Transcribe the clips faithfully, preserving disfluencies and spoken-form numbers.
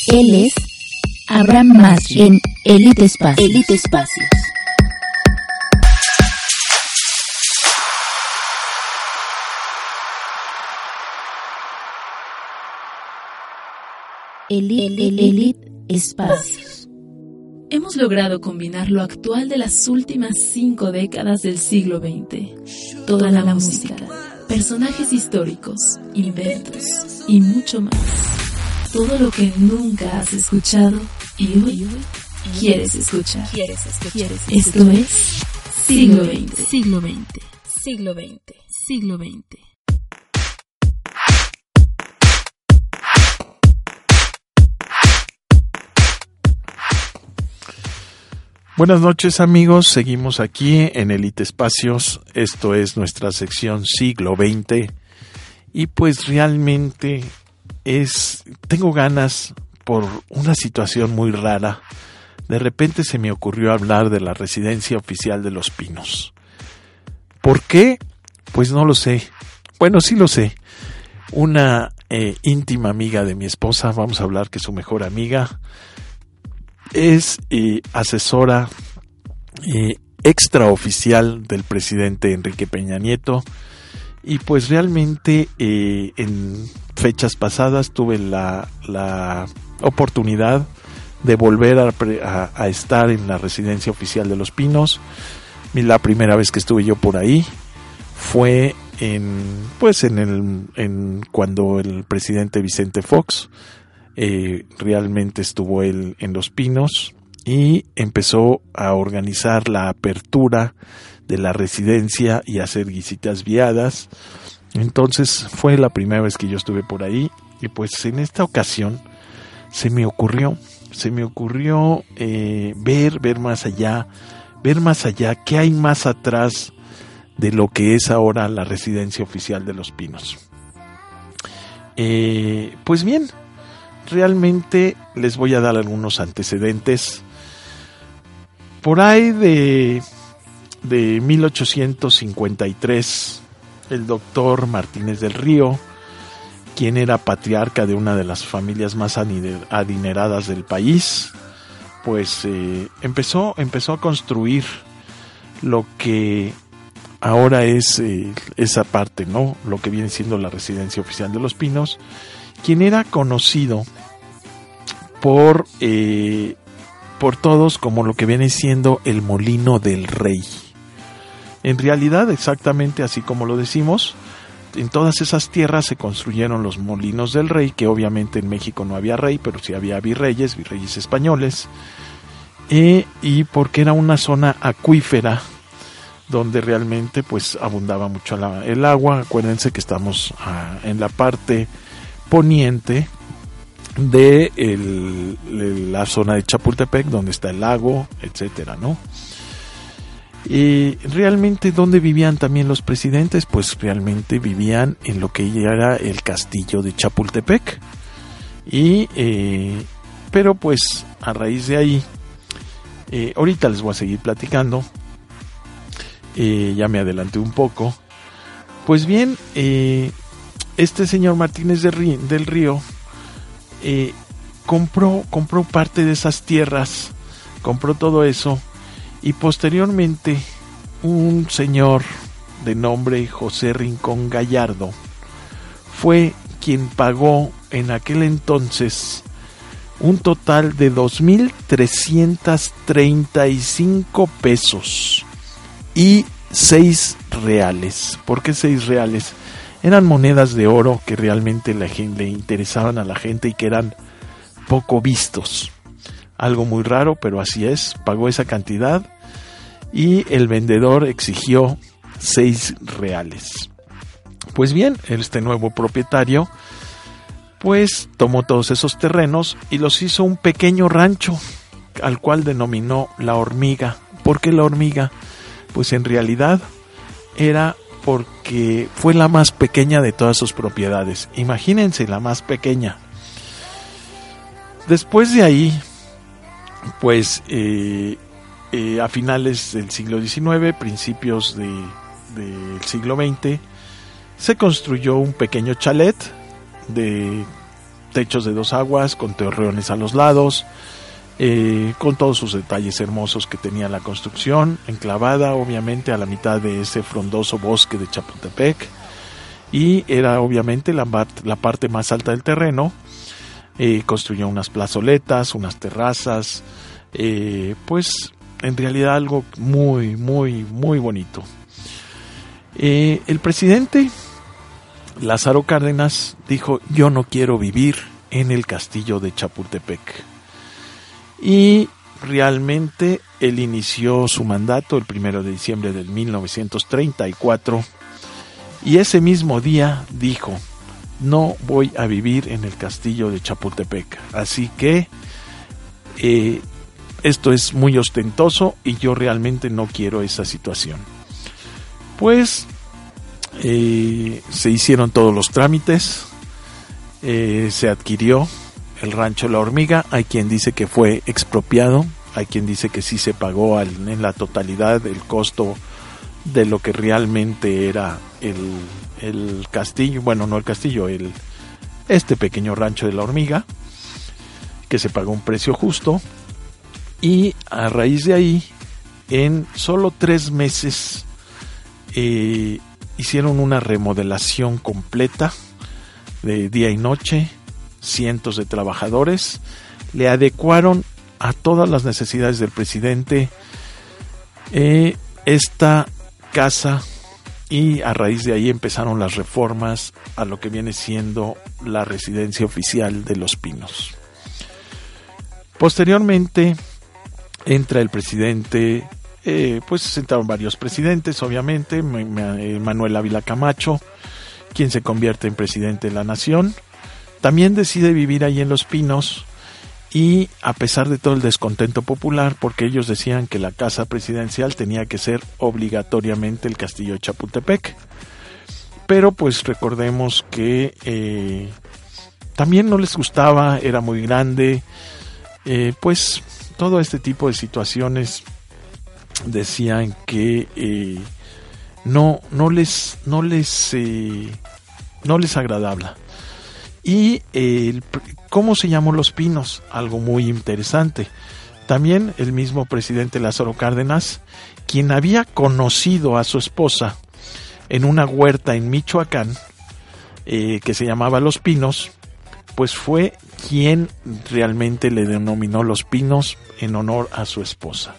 Él es Abraham Masri en Elite Espacios. Elite Espacios. Elite, Elite Espacios. Hemos logrado combinar lo actual de las últimas cinco décadas del siglo veinte. Toda la música, personajes históricos, inventos y mucho más. Todo lo que nunca has escuchado y hoy quieres escuchar. ¿Quieres escuchar? Esto es Siglo veinte. Siglo veinte. Siglo veinte. Siglo veinte. Buenas noches, amigos, seguimos aquí en Elite Espacios, esto es nuestra sección Siglo veinte y pues realmente es, tengo ganas por una situación muy rara, de repente se me ocurrió hablar de la residencia oficial de Los Pinos. ¿Por qué? Pues no lo sé, bueno sí lo sé, una eh, íntima amiga de mi esposa, vamos a hablar que es su mejor amiga, es eh, asesora eh, extraoficial del presidente Enrique Peña Nieto y pues realmente eh, en fechas pasadas tuve la, la oportunidad de volver a, a, a estar en la residencia oficial de Los Pinos. La primera vez que estuve yo por ahí fue en pues en el en cuando el presidente Vicente Fox Eh, realmente estuvo él en Los Pinos y empezó a organizar la apertura de la residencia y hacer visitas guiadas. Entonces fue la primera vez que yo estuve por ahí y pues en esta ocasión se me ocurrió, se me ocurrió eh, ver, ver más allá, ver más allá, qué hay más atrás de lo que es ahora la residencia oficial de Los Pinos. Eh, pues bien, realmente les voy a dar algunos antecedentes. Por ahí de, de mil ochocientos cincuenta y tres, el doctor Martínez del Río, quien era patriarca de una de las familias más adineradas del país, pues eh, empezó, empezó a construir lo que ahora es eh, esa parte, ¿no? Lo que viene siendo la residencia oficial de Los Pinos, quien era conocido por eh, por todos como lo que viene siendo el Molino del Rey. En realidad, exactamente así como lo decimos, en todas esas tierras se construyeron los Molinos del Rey, que obviamente en México no había rey, pero sí había virreyes, virreyes españoles, eh, y porque era una zona acuífera donde realmente pues abundaba mucho la, el agua. Acuérdense que estamos ah, en la parte poniente de el, la zona de Chapultepec, donde está el lago, etcétera, ¿no? Y realmente, ¿dónde vivían también los presidentes? Pues realmente vivían en lo que ya era el castillo de Chapultepec. Y, eh, pero pues a raíz de ahí, eh, ahorita les voy a seguir platicando, eh, ya me adelanté un poco. Pues bien, eh, este señor Martínez de Rí- del Río eh, compró, compró parte de esas tierras, compró todo eso, y posteriormente un señor de nombre José Rincón Gallardo fue quien pagó en aquel entonces un total de dos mil trescientos treinta y cinco pesos y seis reales. ¿Por qué seis reales? Eran monedas de oro que realmente la gente, le interesaban a la gente y que eran poco vistos. Algo muy raro, pero así es. Pagó esa cantidad y el vendedor exigió seis reales. Pues bien, este nuevo propietario pues tomó todos esos terrenos y los hizo un pequeño rancho al cual denominó La Hormiga. ¿Por qué La Hormiga? Pues en realidad era porque fue la más pequeña de todas sus propiedades. Imagínense, la más pequeña. Después de ahí, pues eh, eh, a finales del siglo diecinueve, principios de, del siglo veinte, se construyó un pequeño chalet de techos de dos aguas, con torreones a los lados, eh, con todos sus detalles hermosos que tenía la construcción, enclavada obviamente a la mitad de ese frondoso bosque de Chapultepec, y era obviamente la, la parte más alta del terreno. Eh, construyó unas plazoletas, unas terrazas, eh, pues en realidad algo muy, muy, muy bonito. Eh, el presidente Lázaro Cárdenas dijo: yo no quiero vivir en el castillo de Chapultepec. Y realmente él inició su mandato el primero de diciembre de mil novecientos treinta y cuatro, y ese mismo día dijo: no voy a vivir en el castillo de Chapultepec, así que eh, esto es muy ostentoso y yo realmente no quiero esa situación. Pues eh, se hicieron todos los trámites, eh, se adquirió el rancho La Hormiga. Hay quien dice que fue expropiado, hay quien dice que sí se pagó al, en la totalidad el costo de lo que realmente era el, el castillo, bueno, no el castillo, el este pequeño rancho de La Hormiga, que se pagó un precio justo. Y a raíz de ahí, en solo tres meses, eh, hicieron una remodelación completa de día y noche. Cientos de trabajadores le adecuaron a todas las necesidades del presidente eh, esta casa, y a raíz de ahí empezaron las reformas a lo que viene siendo la residencia oficial de Los Pinos. Posteriormente entra el presidente, eh, pues se sentaron varios presidentes, obviamente, Manuel Ávila Camacho, quien se convierte en presidente de la nación. También decide vivir ahí en Los Pinos, y a pesar de todo el descontento popular, porque ellos decían que la casa presidencial tenía que ser obligatoriamente el castillo de Chapultepec, pero pues recordemos que eh, también no les gustaba, era muy grande, eh, pues todo este tipo de situaciones decían que eh, no no les no les eh, no les agradaba. Y eh, ¿cómo se llamó Los Pinos? Algo muy interesante. También el mismo presidente Lázaro Cárdenas, quien había conocido a su esposa en una huerta en Michoacán, eh, que se llamaba Los Pinos, pues fue quien realmente le denominó Los Pinos en honor a su esposa.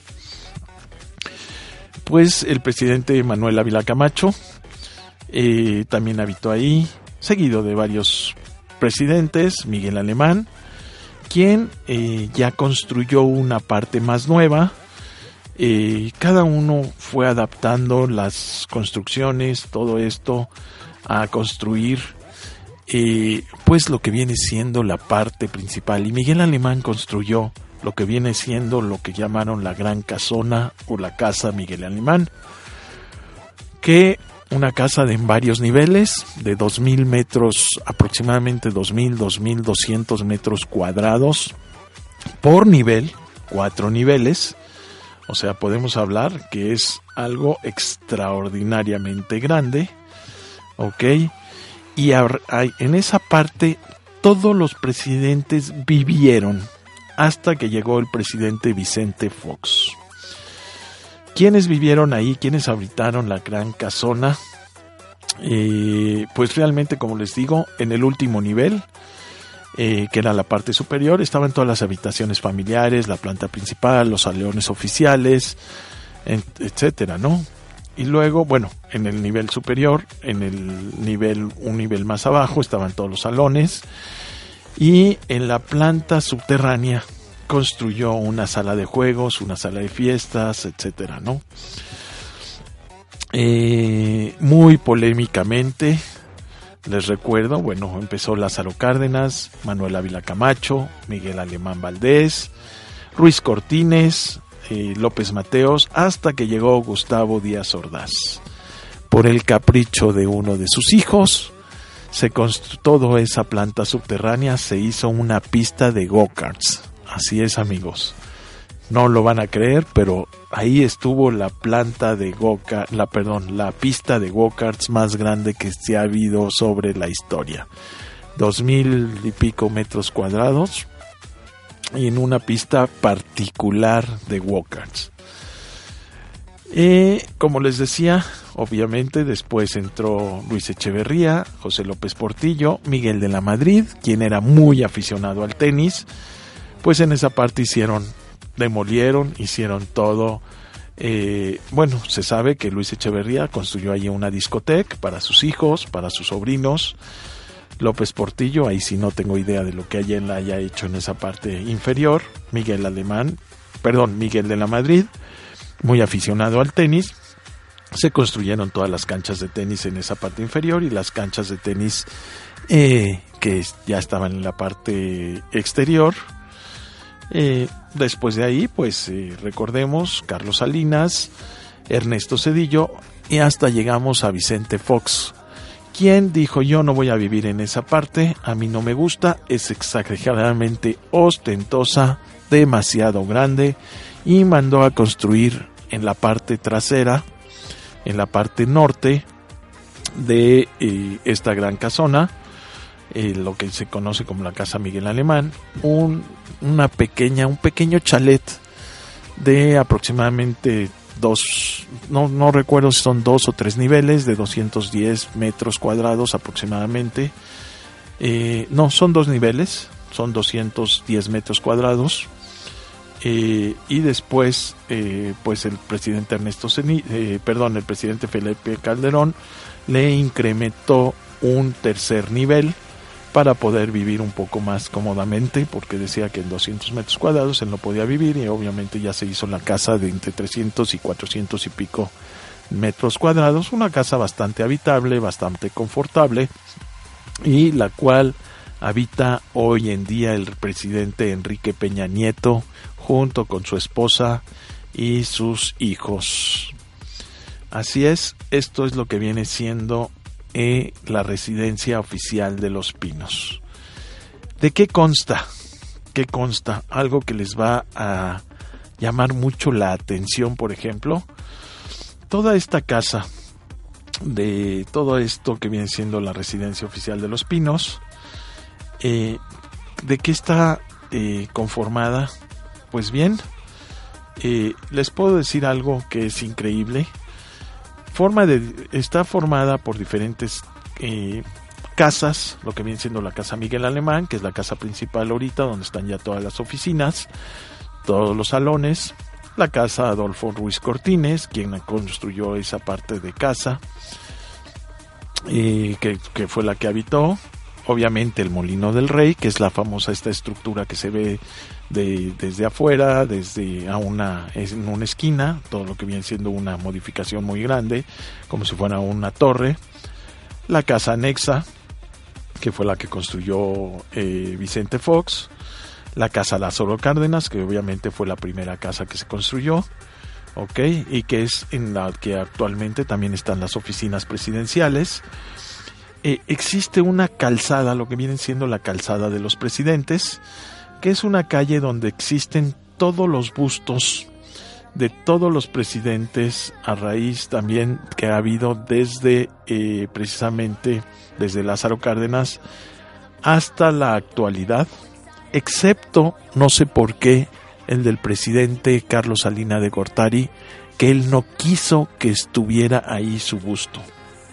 Pues el presidente Manuel Ávila Camacho eh, también habitó ahí, seguido de varios presidentes, Miguel Alemán, quien eh, ya construyó una parte más nueva. Eh, cada uno fue adaptando las construcciones, todo esto, a construir eh, pues lo que viene siendo la parte principal. Y Miguel Alemán construyó lo que viene siendo lo que llamaron la Gran Casona o la Casa Miguel Alemán, que una casa de en varios niveles, de dos mil metros, aproximadamente dos mil, dos mil doscientos metros cuadrados por nivel, cuatro niveles. O sea, podemos hablar que es algo extraordinariamente grande, ¿ok? Y en esa parte todos los presidentes vivieron hasta que llegó el presidente Vicente Fox. ¿Quiénes vivieron ahí? ¿Quiénes habitaron la Gran Casona? Eh, pues realmente, como les digo, en el último nivel, eh, que era la parte superior, estaban todas las habitaciones familiares, la planta principal, los salones oficiales, etcétera, ¿no? Y luego, bueno, en el nivel superior, en el nivel, un nivel más abajo, estaban todos los salones, y en la planta subterránea construyó una sala de juegos, una sala de fiestas, etcétera, ¿no? Eh, muy polémicamente, les recuerdo, bueno, empezó Lázaro Cárdenas, Manuel Ávila Camacho, Miguel Alemán Valdés, Ruiz Cortines, eh, López Mateos, hasta que llegó Gustavo Díaz Ordaz. Por el capricho de uno de sus hijos, se construyó toda esa planta subterránea, se hizo una pista de go-karts. Así es, amigos, no lo van a creer, pero ahí estuvo la planta de go-kart, la perdón, la pista de go-karts más grande que se ha habido sobre la historia. dos mil y pico metros cuadrados, y en una pista particular de go-karts. Eh, como les decía, obviamente después entró Luis Echeverría, José López Portillo, Miguel de la Madrid, quien era muy aficionado al tenis. Pues en esa parte hicieron, demolieron, hicieron todo. Eh, bueno, se sabe que Luis Echeverría construyó allí una discoteca para sus hijos, para sus sobrinos. López Portillo, ahí sí no tengo idea de lo que él haya hecho en esa parte inferior. Miguel Alemán, perdón, Miguel de la Madrid, muy aficionado al tenis. Se construyeron todas las canchas de tenis en esa parte inferior y las canchas de tenis eh, que ya estaban en la parte exterior. Eh, después de ahí, pues eh, recordemos, Carlos Salinas, Ernesto Zedillo, y hasta llegamos a Vicente Fox, quien dijo: yo no voy a vivir en esa parte, a mí no me gusta, es exageradamente ostentosa, demasiado grande, y mandó a construir en la parte trasera, en la parte norte de eh, esta gran casona, eh, lo que se conoce como la Casa Miguel Alemán, un, una pequeña, un pequeño chalet de aproximadamente dos, no, no recuerdo si son dos o tres niveles, de doscientos diez metros cuadrados aproximadamente. Eh, no, son dos niveles, son doscientos diez metros cuadrados. Eh, y después, eh, pues el presidente Ernesto Ceni, eh, perdón, el presidente Felipe Calderón le incrementó un tercer nivel para poder vivir un poco más cómodamente, porque decía que en doscientos metros cuadrados él no podía vivir, y obviamente ya se hizo la casa de entre trescientos y cuatrocientos y pico metros cuadrados, una casa bastante habitable, bastante confortable, y la cual habita hoy en día el presidente Enrique Peña Nieto junto con su esposa y sus hijos. Así es, esto es lo que viene siendo eh, la residencia oficial de Los Pinos. ¿De qué consta? ¿Qué consta? Algo que les va a llamar mucho la atención, por ejemplo, toda esta casa, de todo esto que viene siendo la residencia oficial de Los Pinos, eh, ¿de qué está eh, conformada? Pues bien, eh, les puedo decir algo que es increíble. Forma de, está formada por diferentes eh, casas, lo que viene siendo la Casa Miguel Alemán, que es la casa principal ahorita, donde están ya todas las oficinas, todos los salones. La Casa Adolfo Ruiz Cortines, quien construyó esa parte de casa, eh, que, que fue la que habitó. Obviamente el Molino del Rey, que es la famosa esta estructura que se ve de, desde afuera, desde a una, en una esquina, todo lo que viene siendo una modificación muy grande, como si fuera una torre. La casa anexa, que fue la que construyó eh, Vicente Fox. La Casa Lázaro Cárdenas, que obviamente fue la primera casa que se construyó, ok, y que es en la que actualmente también están las oficinas presidenciales. Eh, existe una calzada, lo que viene siendo la calzada de los presidentes, que es una calle donde existen todos los bustos de todos los presidentes, a raíz también que ha habido desde eh, precisamente desde Lázaro Cárdenas hasta la actualidad, excepto, no sé por qué, el del presidente Carlos Salinas de Gortari, que él no quiso que estuviera ahí su busto.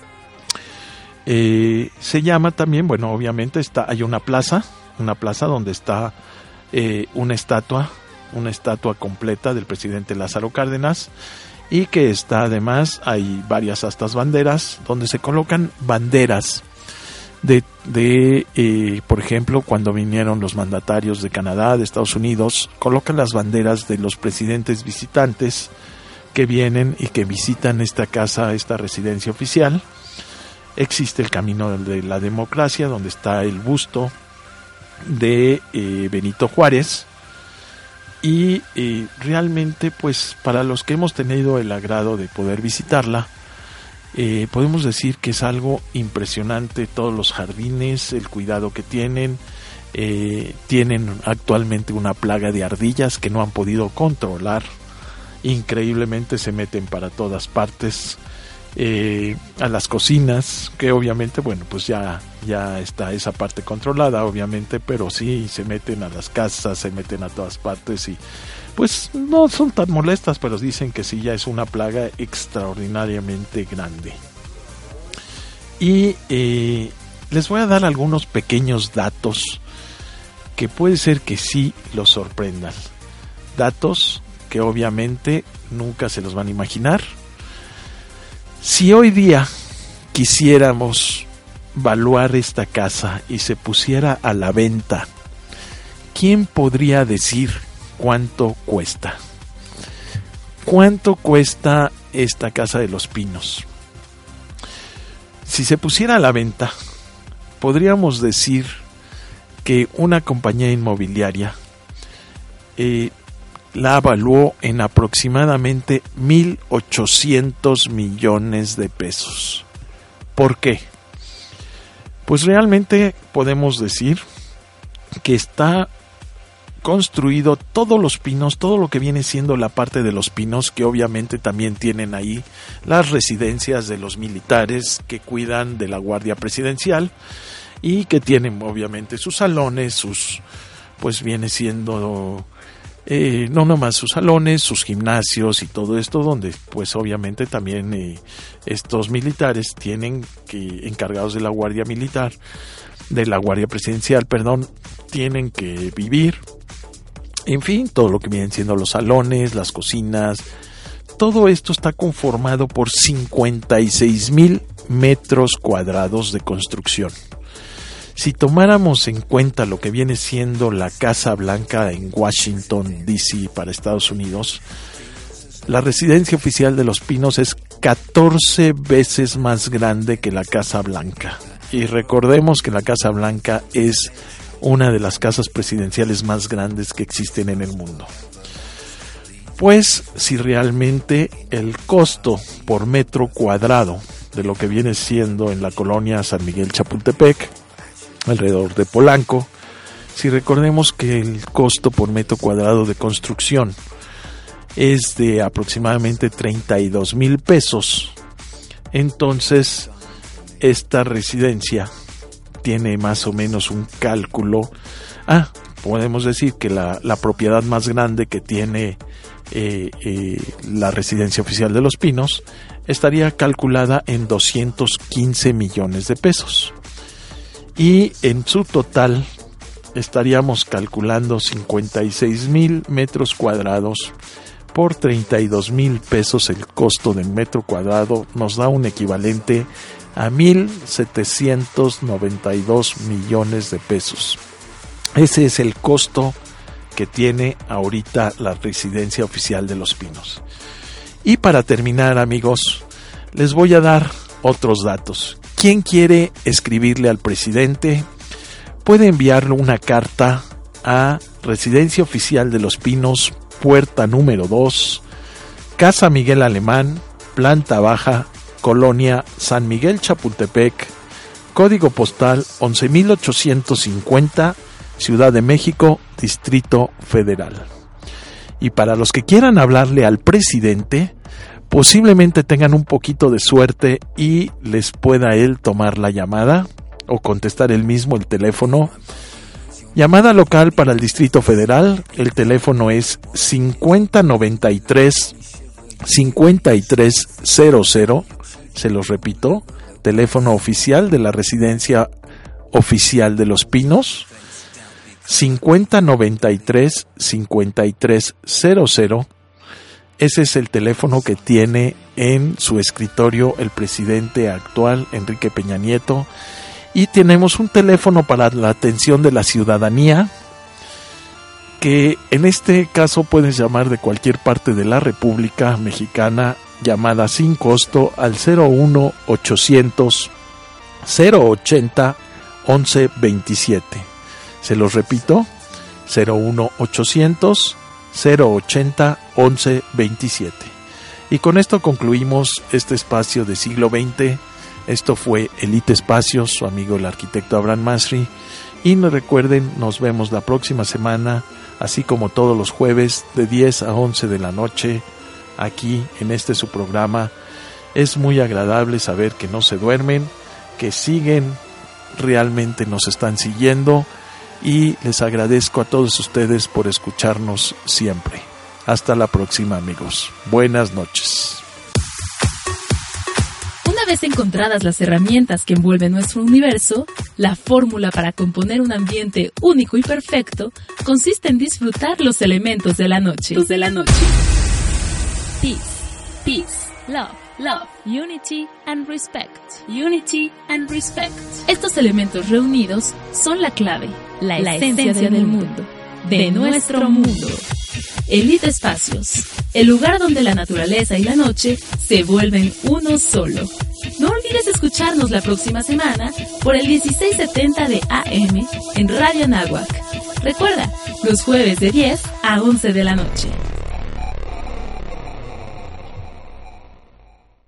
Eh, se llama también, bueno, obviamente está, hay una plaza, una plaza donde está eh, una estatua, una estatua completa del presidente Lázaro Cárdenas, y que está además, hay varias astas banderas, donde se colocan banderas de, de eh, por ejemplo, cuando vinieron los mandatarios de Canadá, de Estados Unidos, colocan las banderas de los presidentes visitantes que vienen y que visitan esta casa, esta residencia oficial. Existe el Camino de la Democracia, donde está el busto de eh, Benito Juárez, y eh, realmente, pues, para los que hemos tenido el agrado de poder visitarla, eh, podemos decir que es algo impresionante, todos los jardines, el cuidado que tienen. Eh, tienen actualmente una plaga de ardillas que no han podido controlar, increíblemente se meten para todas partes. eh, a las cocinas, que obviamente, bueno, pues ya, ya está esa parte controlada, obviamente, pero sí se meten a las casas, se meten a todas partes y pues no son tan molestas, pero dicen que sí ya es una plaga extraordinariamente grande. Y eh, les voy a dar algunos pequeños datos que puede ser que sí los sorprendan. Datos que obviamente nunca se los van a imaginar. Si hoy día quisiéramos valuar esta casa y se pusiera a la venta, ¿quién podría decir cuánto cuesta? ¿Cuánto cuesta esta casa de Los Pinos? Si se pusiera a la venta, podríamos decir que una compañía inmobiliaria eh, la evaluó en aproximadamente mil ochocientos millones de pesos. ¿Por qué? Pues realmente podemos decir que está construido todos los pinos, todo lo que viene siendo la parte de Los Pinos, que obviamente también tienen ahí las residencias de los militares que cuidan de la Guardia Presidencial y que tienen obviamente sus salones, sus, pues viene siendo eh, no nomás sus salones, sus gimnasios y todo esto, donde pues obviamente también eh, estos militares tienen que, encargados de la Guardia Militar, de la Guardia Presidencial, perdón, tienen que vivir. En fin, todo lo que vienen siendo los salones, las cocinas, todo esto está conformado por cincuenta y seis mil metros cuadrados de construcción. Si tomáramos en cuenta lo que viene siendo la Casa Blanca en Washington, D C para Estados Unidos, la residencia oficial de Los Pinos es catorce veces más grande que la Casa Blanca. Y recordemos que la Casa Blanca es una de las casas presidenciales más grandes que existen en el mundo. Pues si realmente el costo por metro cuadrado de lo que viene siendo en la colonia San Miguel Chapultepec, alrededor de Polanco, si recordemos que el costo por metro cuadrado de construcción es de aproximadamente treinta y dos mil pesos, entonces esta residencia tiene más o menos un cálculo. Ah, podemos decir que la, la propiedad más grande que tiene eh, eh, la residencia oficial de Los Pinos estaría calculada en doscientos quince millones de pesos. Y en su total estaríamos calculando cincuenta y seis mil metros cuadrados por treinta y dos mil pesos. El costo del metro cuadrado nos da un equivalente a mil setecientos noventa y dos millones de pesos. Ese es el costo que tiene ahorita la residencia oficial de Los Pinos. Y para terminar, amigos, les voy a dar otros datos. ¿Quién quiere escribirle al presidente? Puede enviarle una carta a Residencia Oficial de Los Pinos, puerta número dos, Casa Miguel Alemán, planta baja, Colonia San Miguel Chapultepec, código postal once mil ochocientos cincuenta, Ciudad de México, Distrito Federal. Y para los que quieran hablarle al presidente, posiblemente tengan un poquito de suerte y les pueda él tomar la llamada o contestar él mismo el teléfono. Llamada local para el Distrito Federal, el teléfono es cincuenta noventa y tres cincuenta y tres cero cero, se los repito, teléfono oficial de la Residencia Oficial de Los Pinos, cincuenta noventa y tres cincuenta y tres cero cero. Ese es el teléfono que tiene en su escritorio el presidente actual, Enrique Peña Nieto. Y tenemos un teléfono para la atención de la ciudadanía, que en este caso puedes llamar de cualquier parte de la República Mexicana, llamada sin costo al cero uno ochocientos cero ochenta once veintisiete. Se los repito, cero uno ochocientos cero ochenta once veintisiete. Y con esto concluimos este espacio de siglo veinte. Esto fue Elite Espacios, su amigo el arquitecto Abraham Masri. Y no recuerden, nos vemos la próxima semana, así como todos los jueves de diez a once de la noche, aquí en este su programa, Es muy agradable saber que no se duermen, que siguen, realmente nos están siguiendo, y les agradezco a todos ustedes por escucharnos siempre. Hasta la próxima, amigos. Buenas noches. Una vez encontradas las herramientas que envuelven nuestro universo, la fórmula para componer un ambiente único y perfecto consiste en disfrutar los elementos de la noche. Los de la noche. Peace, peace, love, love, unity and respect. Unity and respect. Estos elementos reunidos son la clave, la, la esencia, esencia del mundo, de, de nuestro mundo. Elite Espacios, el lugar donde la naturaleza y la noche se vuelven uno solo. No olvides escucharnos la próxima semana por el dieciséis setenta de A M en Radio Anáhuac. Recuerda, los jueves de diez a once de la noche.